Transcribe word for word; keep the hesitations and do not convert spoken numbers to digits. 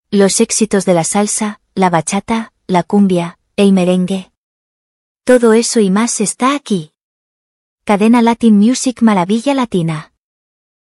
Los éxitos de la salsa, la bachata, la cumbia, el merengue. Todo eso y más está aquí. Cadena Latin Music Maravilla Latina.